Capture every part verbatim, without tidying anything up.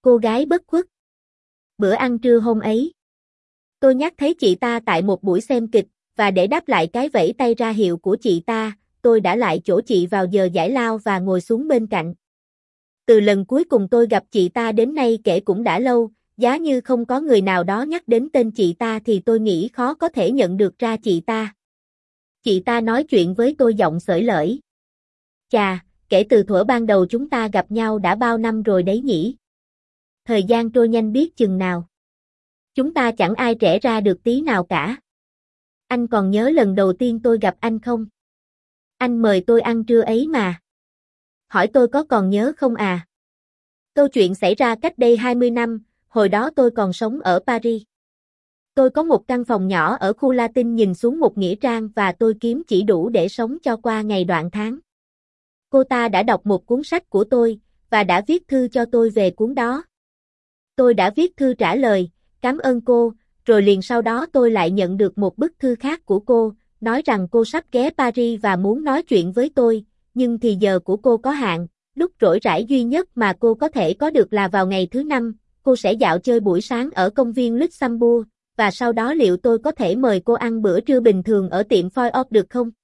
cô gái bất khuất. Bữa ăn trưa hôm ấy, tôi nhắc thấy chị ta tại một buổi xem kịch, và để đáp lại cái vẫy tay ra hiệu của chị ta, tôi đã lại chỗ chị vào giờ giải lao và ngồi xuống bên cạnh. Từ lần cuối cùng tôi gặp chị ta đến nay kể cũng đã lâu, giá như không có người nào đó nhắc đến tên chị ta thì tôi nghĩ khó có thể nhận được ra chị ta. Chị ta nói chuyện với tôi giọng xởi lởi. Chà, kể từ thuở ban đầu chúng ta gặp nhau đã bao năm rồi đấy nhỉ? Thời gian trôi nhanh biết chừng nào. Chúng ta chẳng ai trẻ ra được tí nào cả. Anh còn nhớ lần đầu tiên tôi gặp anh không? Anh mời tôi ăn trưa ấy mà. Hỏi tôi có còn nhớ không à? Câu chuyện xảy ra cách đây hai mươi năm, hồi đó tôi còn sống ở Paris. Tôi có một căn phòng nhỏ ở khu Latin nhìn xuống một nghĩa trang và tôi kiếm chỉ đủ để sống cho qua ngày đoạn tháng. Cô ta đã đọc một cuốn sách của tôi, và đã viết thư cho tôi về cuốn đó. Tôi đã viết thư trả lời, cảm ơn cô, rồi liền sau đó tôi lại nhận được một bức thư khác của cô, nói rằng cô sắp ghé Paris và muốn nói chuyện với tôi, nhưng thì giờ của cô có hạn, lúc rỗi rãi duy nhất mà cô có thể có được là vào ngày thứ năm, cô sẽ dạo chơi buổi sáng ở công viên Luxembourg, và sau đó liệu tôi có thể mời cô ăn bữa trưa bình thường ở tiệm Foy Op được không?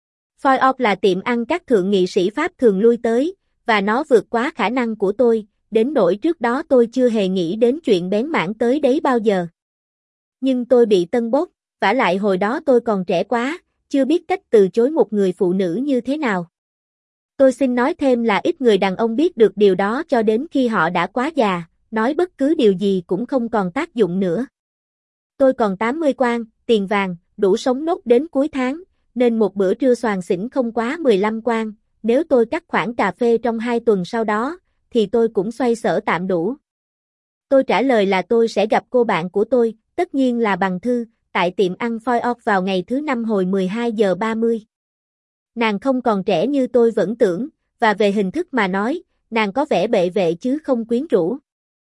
Foy Op là tiệm ăn các thượng nghị sĩ Pháp thường lui tới, và nó vượt quá khả năng của tôi, đến nỗi trước đó tôi chưa hề nghĩ đến chuyện bén mảng tới đấy bao giờ. Nhưng tôi bị tân bốc, vả lại hồi đó tôi còn trẻ quá, chưa biết cách từ chối một người phụ nữ như thế nào. Tôi xin nói thêm là ít người đàn ông biết được điều đó cho đến khi họ đã quá già, nói bất cứ điều gì cũng không còn tác dụng nữa. Tôi còn tám mươi quan, tiền vàng, đủ sống nốt đến cuối tháng, nên một bữa trưa xoàng xỉnh không quá mười lăm quan, nếu tôi cắt khoản cà phê trong hai tuần sau đó, thì tôi cũng xoay sở tạm đủ. Tôi trả lời là tôi sẽ gặp cô bạn của tôi, tất nhiên là bằng thư, tại tiệm ăn Foy Op vào ngày thứ năm hồi mười hai giờ ba mươi. Nàng không còn trẻ như tôi vẫn tưởng, và về hình thức mà nói, nàng có vẻ bệ vệ chứ không quyến rũ.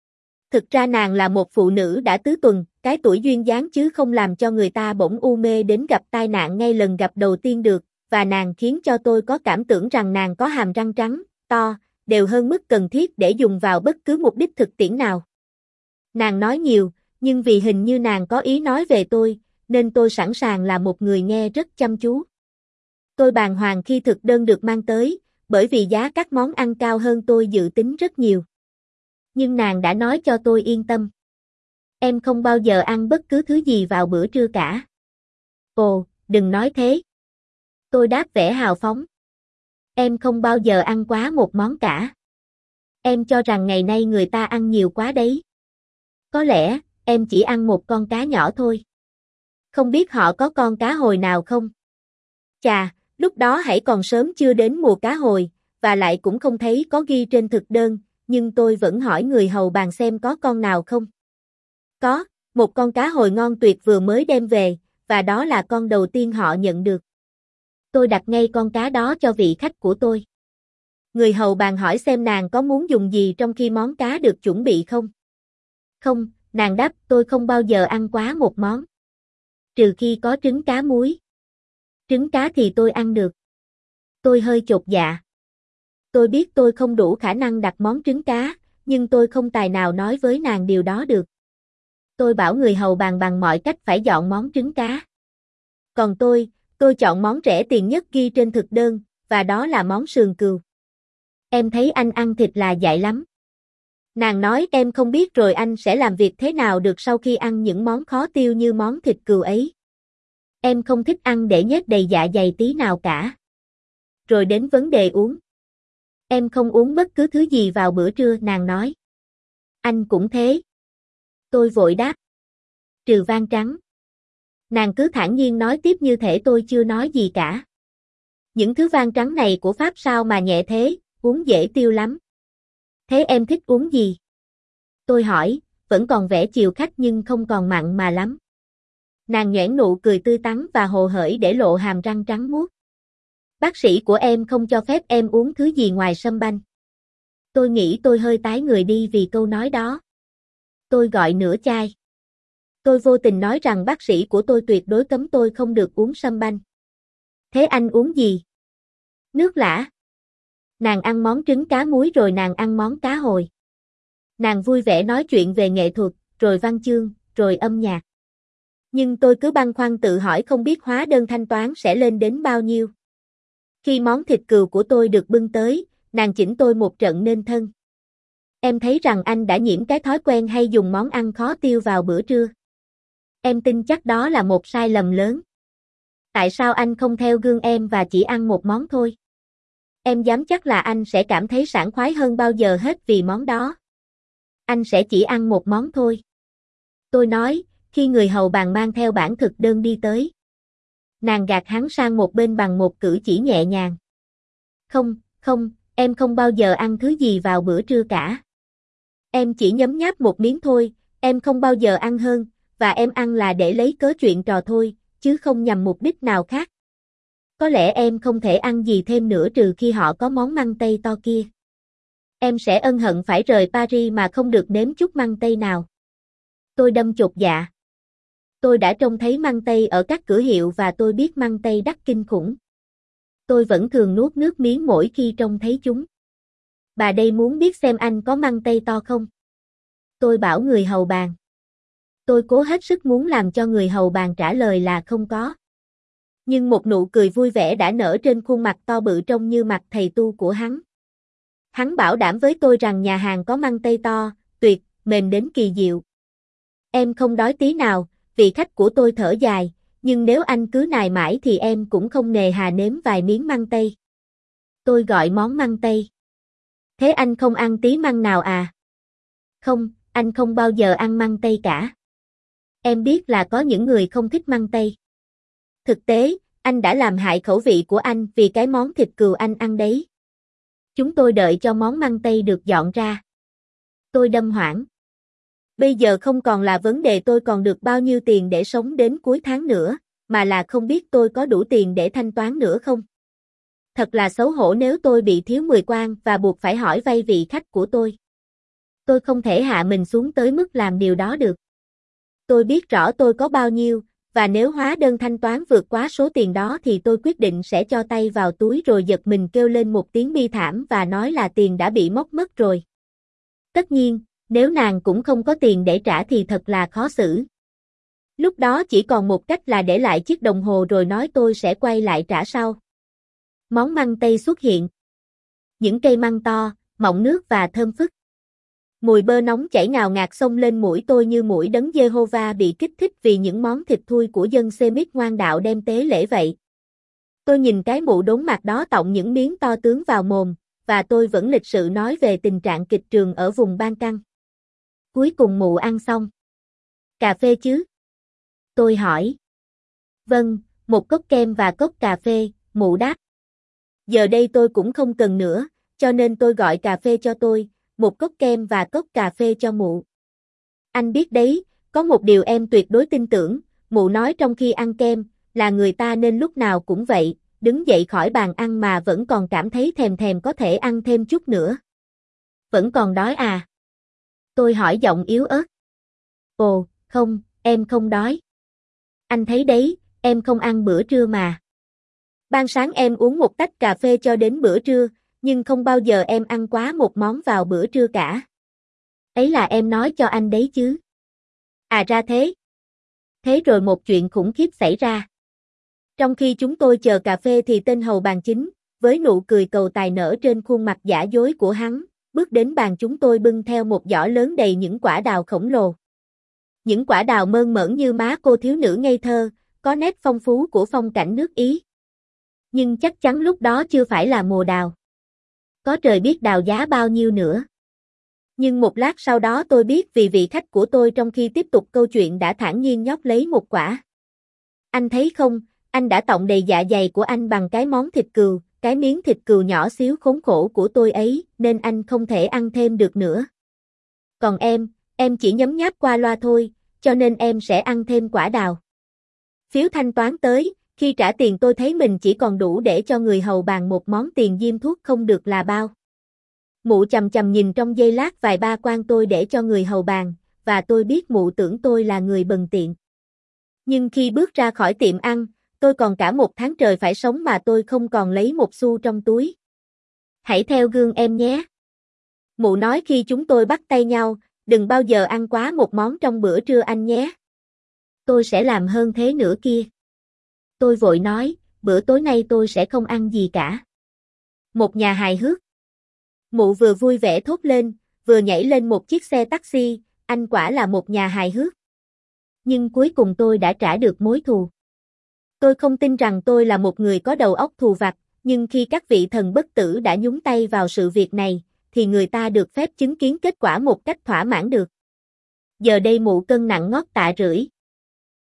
Thực ra nàng là một phụ nữ đã tứ tuần, cái tuổi duyên dáng chứ không làm cho người ta bỗng u mê đến gặp tai nạn ngay lần gặp đầu tiên được, và nàng khiến cho tôi có cảm tưởng rằng nàng có hàm răng trắng, to, đều hơn mức cần thiết để dùng vào bất cứ mục đích thực tiễn nào. Nàng nói nhiều, nhưng vì hình như nàng có ý nói về tôi, nên tôi sẵn sàng là một người nghe rất chăm chú. Tôi bàng hoàng khi thực đơn được mang tới, bởi vì giá các món ăn cao hơn tôi dự tính rất nhiều. Nhưng nàng đã nói cho tôi yên tâm. Em không bao giờ ăn bất cứ thứ gì vào bữa trưa cả. Ồ, đừng nói thế. Tôi đáp vẻ hào phóng. Em không bao giờ ăn quá một món cả. Em cho rằng ngày nay người ta ăn nhiều quá đấy. Có lẽ, em chỉ ăn một con cá nhỏ thôi. Không biết họ có con cá hồi nào không? Chà, lúc đó hãy còn sớm chưa đến mùa cá hồi, và lại cũng không thấy có ghi trên thực đơn, nhưng tôi vẫn hỏi người hầu bàn xem có con nào không. Có, một con cá hồi ngon tuyệt vừa mới đem về, và đó là con đầu tiên họ nhận được. Tôi đặt ngay con cá đó cho vị khách của tôi. Người hầu bàn hỏi xem nàng có muốn dùng gì trong khi món cá được chuẩn bị không? Không, nàng đáp tôi không bao giờ ăn quá một món. Trừ khi có trứng cá muối. Trứng cá thì tôi ăn được. Tôi hơi chột dạ. Tôi biết tôi không đủ khả năng đặt món trứng cá, nhưng tôi không tài nào nói với nàng điều đó được. Tôi bảo người hầu bàn bằng mọi cách phải dọn món trứng cá. Còn tôi, tôi chọn món rẻ tiền nhất ghi trên thực đơn, và đó là món sườn cừu. Em thấy anh ăn thịt là dại lắm. Nàng nói em không biết rồi anh sẽ làm việc thế nào được sau khi ăn những món khó tiêu như món thịt cừu ấy. Em không thích ăn để nhét đầy dạ dày tí nào cả. Rồi đến vấn đề uống. Em không uống bất cứ thứ gì vào bữa trưa, nàng nói. Anh cũng thế. Tôi vội đáp. Trừ vang trắng. Nàng cứ thản nhiên nói tiếp như thể tôi chưa nói gì cả. Những thứ vang trắng này của Pháp sao mà nhẹ thế, uống dễ tiêu lắm. Thế em thích uống gì? Tôi hỏi, vẫn còn vẻ chiều khách nhưng không còn mặn mà lắm. Nàng nhoẻn nụ cười tươi tắn và hồ hởi để lộ hàm răng trắng muốt. Bác sĩ của em không cho phép em uống thứ gì ngoài sâm banh. Tôi nghĩ tôi hơi tái người đi vì câu nói đó. Tôi gọi nửa chai. Tôi vô tình nói rằng bác sĩ của tôi tuyệt đối cấm tôi không được uống sâm banh. Thế anh uống gì? Nước lã. Nàng ăn món trứng cá muối rồi nàng ăn món cá hồi. Nàng vui vẻ nói chuyện về nghệ thuật, rồi văn chương, rồi âm nhạc. Nhưng tôi cứ băn khoăn tự hỏi không biết hóa đơn thanh toán sẽ lên đến bao nhiêu. Khi món thịt cừu của tôi được bưng tới, nàng chỉnh tôi một trận nên thân. Em thấy rằng anh đã nhiễm cái thói quen hay dùng món ăn khó tiêu vào bữa trưa. Em tin chắc đó là một sai lầm lớn. Tại sao anh không theo gương em và chỉ ăn một món thôi? Em dám chắc là anh sẽ cảm thấy sảng khoái hơn bao giờ hết vì món đó. Anh sẽ chỉ ăn một món thôi. Tôi nói, khi người hầu bàn mang theo bản thực đơn đi tới. Nàng gạt hắn sang một bên bằng một cử chỉ nhẹ nhàng. Không, không, em không bao giờ ăn thứ gì vào bữa trưa cả. Em chỉ nhấm nháp một miếng thôi, em không bao giờ ăn hơn, và em ăn là để lấy cớ chuyện trò thôi, chứ không nhằm mục đích nào khác. Có lẽ em không thể ăn gì thêm nữa trừ khi họ có món măng tây to kia. Em sẽ ân hận phải rời Paris mà không được nếm chút măng tây nào. Tôi đâm chột dạ. Tôi đã trông thấy măng tây ở các cửa hiệu và tôi biết măng tây đắt kinh khủng. Tôi vẫn thường nuốt nước miếng mỗi khi trông thấy chúng. Bà đây muốn biết xem anh có măng tây to không? Tôi bảo người hầu bàn. Tôi cố hết sức muốn làm cho người hầu bàn trả lời là không có. Nhưng một nụ cười vui vẻ đã nở trên khuôn mặt to bự trông như mặt thầy tu của hắn. Hắn bảo đảm với tôi rằng nhà hàng có măng tây to, tuyệt, mềm đến kỳ diệu. Em không đói tí nào, vị khách của tôi thở dài, nhưng nếu anh cứ nài mãi thì em cũng không nề hà nếm vài miếng măng tây. Tôi gọi món măng tây. Thế anh không ăn tí măng nào à? Không, anh không bao giờ ăn măng tây cả. Em biết là có những người không thích măng tây. Thực tế, anh đã làm hại khẩu vị của anh vì cái món thịt cừu anh ăn đấy. Chúng tôi đợi cho món măng tây được dọn ra. Tôi đâm hoảng. Bây giờ không còn là vấn đề tôi còn được bao nhiêu tiền để sống đến cuối tháng nữa, mà là không biết tôi có đủ tiền để thanh toán nữa không. Thật là xấu hổ nếu tôi bị thiếu mười quan và buộc phải hỏi vay vị khách của tôi. Tôi không thể hạ mình xuống tới mức làm điều đó được. Tôi biết rõ tôi có bao nhiêu, và nếu hóa đơn thanh toán vượt quá số tiền đó thì tôi quyết định sẽ cho tay vào túi rồi giật mình kêu lên một tiếng bi thảm và nói là tiền đã bị móc mất rồi. Tất nhiên, nếu nàng cũng không có tiền để trả thì thật là khó xử. Lúc đó chỉ còn một cách là để lại chiếc đồng hồ rồi nói tôi sẽ quay lại trả sau. Món măng tây xuất hiện. Những cây măng to, mọng nước và thơm phức. Mùi bơ nóng chảy ngào ngạt xông lên mũi tôi như mũi đấng Giê-hô-va bị kích thích vì những món thịt thui của dân Sê-mít ngoan đạo đem tế lễ vậy. Tôi nhìn cái mụ đốn mặt đó tọng những miếng to tướng vào mồm, và tôi vẫn lịch sự nói về tình trạng kịch trường ở vùng Ban Căng. Cuối cùng mụ ăn xong. Cà phê chứ? Tôi hỏi. Vâng, một cốc kem và cốc cà phê, mụ đáp. Giờ đây tôi cũng không cần nữa, cho nên tôi gọi cà phê cho tôi, một cốc kem và cốc cà phê cho mụ. Anh biết đấy, có một điều em tuyệt đối tin tưởng, mụ nói trong khi ăn kem, là người ta nên lúc nào cũng vậy, đứng dậy khỏi bàn ăn mà vẫn còn cảm thấy thèm thèm có thể ăn thêm chút nữa. Vẫn còn đói à? Tôi hỏi giọng yếu ớt. Ồ, không, em không đói. Anh thấy đấy, em không ăn bữa trưa mà. Ban sáng em uống một tách cà phê cho đến bữa trưa, nhưng không bao giờ em ăn quá một món vào bữa trưa cả. Ấy là em nói cho anh đấy chứ. À ra thế. Thế rồi một chuyện khủng khiếp xảy ra. Trong khi chúng tôi chờ cà phê thì tên hầu bàn chính, với nụ cười cầu tài nở trên khuôn mặt giả dối của hắn, bước đến bàn chúng tôi bưng theo một giỏ lớn đầy những quả đào khổng lồ. Những quả đào mơn mởn như má cô thiếu nữ ngây thơ, có nét phong phú của phong cảnh nước Ý. Nhưng chắc chắn lúc đó chưa phải là mùa đào. Có trời biết đào giá bao nhiêu nữa. Nhưng một lát sau đó tôi biết vì vị khách của tôi trong khi tiếp tục câu chuyện đã thản nhiên nhóc lấy một quả. Anh thấy không, anh đã tọng đầy dạ dày của anh bằng cái món thịt cừu, cái miếng thịt cừu nhỏ xíu khốn khổ của tôi ấy, nên anh không thể ăn thêm được nữa. Còn em, em chỉ nhấm nháp qua loa thôi, cho nên em sẽ ăn thêm quả đào. Phiếu thanh toán tới, khi trả tiền tôi thấy mình chỉ còn đủ để cho người hầu bàn một món tiền diêm thuốc không được là bao. Mụ chầm chầm nhìn trong giây lát vài ba quan tôi để cho người hầu bàn, và tôi biết mụ tưởng tôi là người bần tiện. Nhưng khi bước ra khỏi tiệm ăn, tôi còn cả một tháng trời phải sống mà tôi không còn lấy một xu trong túi. Hãy theo gương em nhé. Mụ nói khi chúng tôi bắt tay nhau, đừng bao giờ ăn quá một món trong bữa trưa anh nhé. Tôi sẽ làm hơn thế nữa kia. Tôi vội nói, bữa tối nay tôi sẽ không ăn gì cả. Một nhà hài hước. Mụ vừa vui vẻ thốt lên, vừa nhảy lên một chiếc xe taxi, anh quả là một nhà hài hước. Nhưng cuối cùng tôi đã trả được mối thù. Tôi không tin rằng tôi là một người có đầu óc thù vặt, nhưng khi các vị thần bất tử đã nhúng tay vào sự việc này, thì người ta được phép chứng kiến kết quả một cách thỏa mãn được. Giờ đây mụ cân nặng ngót tạ rưỡi.